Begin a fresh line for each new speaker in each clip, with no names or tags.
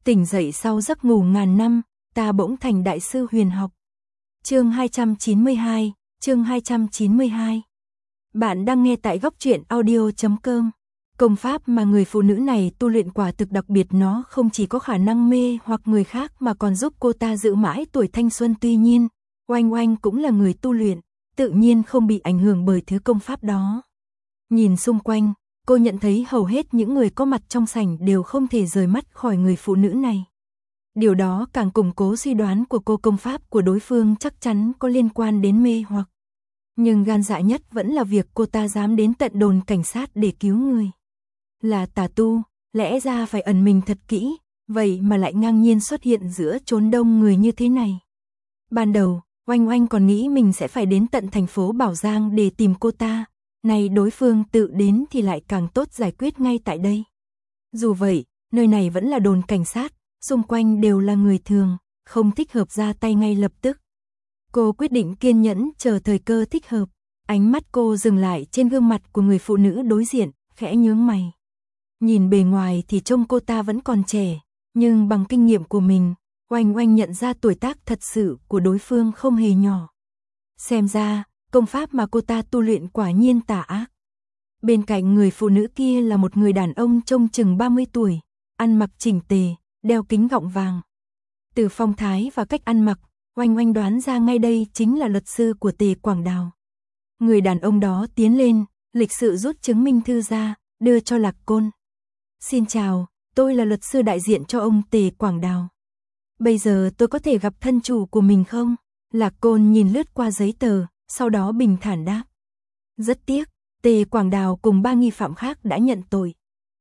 Tỉnh dậy sau giấc ngủ ngàn năm, ta bỗng thành đại sư huyền học. Chương 292, chương 292. Bạn đang nghe tại góc truyện audio.com. Công pháp mà người phụ nữ này tu luyện quả thực đặc biệt, nó không chỉ có khả năng mê hoặc người khác mà còn giúp cô ta giữ mãi tuổi thanh xuân. Tuy nhiên, Oanh Oanh cũng là người tu luyện, tự nhiên không bị ảnh hưởng bởi thứ công pháp đó. Nhìn xung quanh, cô nhận thấy hầu hết những người có mặt trong sảnh đều không thể rời mắt khỏi người phụ nữ này. Điều đó càng củng cố suy đoán của cô, công pháp của đối phương chắc chắn có liên quan đến mê hoặc. Nhưng gan dạ nhất vẫn là việc cô ta dám đến tận đồn cảnh sát để cứu người. Là tà tu, lẽ ra phải ẩn mình thật kỹ, vậy mà lại ngang nhiên xuất hiện giữa chốn đông người như thế này. Ban đầu, Oanh Oanh còn nghĩ mình sẽ phải đến tận thành phố Bảo Giang để tìm cô ta. Này đối phương tự đến thì lại càng tốt, giải quyết ngay tại đây. Dù vậy, nơi này vẫn là đồn cảnh sát, xung quanh đều là người thường, không thích hợp ra tay ngay lập tức. Cô quyết định kiên nhẫn chờ thời cơ thích hợp. Ánh mắt cô dừng lại trên gương mặt của người phụ nữ đối diện, khẽ nhướng mày. Nhìn bề ngoài thì trông cô ta vẫn còn trẻ, nhưng bằng kinh nghiệm của mình, Oanh Oanh nhận ra tuổi tác thật sự của đối phương không hề nhỏ. Xem ra, công pháp mà cô ta tu luyện quả nhiên tà ác. Bên cạnh người phụ nữ kia là một người đàn ông trông chừng 30 tuổi, ăn mặc chỉnh tề, đeo kính gọng vàng. Từ phong thái và cách ăn mặc, Oanh Oanh đoán ra ngay đây chính là luật sư của Tề Quảng Đào. Người đàn ông đó tiến lên, lịch sự rút chứng minh thư ra, đưa cho Lạc Côn. Xin chào, tôi là luật sư đại diện cho ông Tề Quảng Đào. Bây giờ tôi có thể gặp thân chủ của mình không? Lạc Côn nhìn lướt qua giấy tờ, sau đó bình thản đáp. Rất tiếc, Tề Quảng Đào cùng 3 nghi phạm khác đã nhận tội.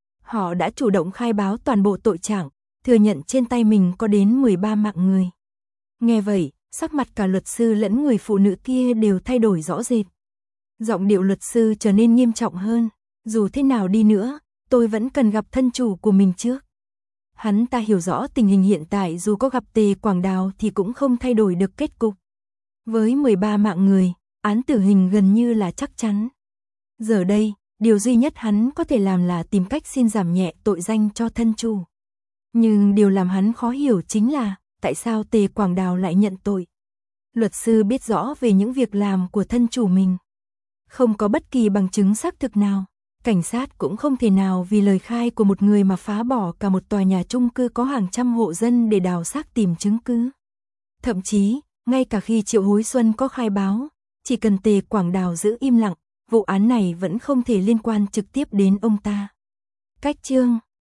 Họ đã chủ động khai báo toàn bộ tội trạng, thừa nhận trên tay mình có đến 13 mạng người. Nghe vậy, sắc mặt cả luật sư lẫn người phụ nữ kia đều thay đổi rõ rệt. Giọng điệu luật sư trở nên nghiêm trọng hơn. Dù thế nào đi nữa, tôi vẫn cần gặp thân chủ của mình trước. Hắn ta hiểu rõ tình hình hiện tại, dù có gặp Tề Quảng Đào thì cũng không thay đổi được kết cục. Với 13 mạng người, án tử hình gần như là chắc chắn. Giờ đây, điều duy nhất hắn có thể làm là tìm cách xin giảm nhẹ tội danh cho thân chủ. Nhưng điều làm hắn khó hiểu chính là tại sao Tề Quảng Đào lại nhận tội. Luật sư biết rõ về những việc làm của thân chủ mình. Không có bất kỳ bằng chứng xác thực nào. Cảnh sát cũng không thể nào vì lời khai của một người mà phá bỏ cả một tòa nhà chung cư có hàng trăm hộ dân để đào xác tìm chứng cứ. Thậm chí, ngay cả khi Triệu Hối Xuân có khai báo, chỉ cần Tề Quảng Đào giữ im lặng, vụ án này vẫn không thể liên quan trực tiếp đến ông ta. Cách chương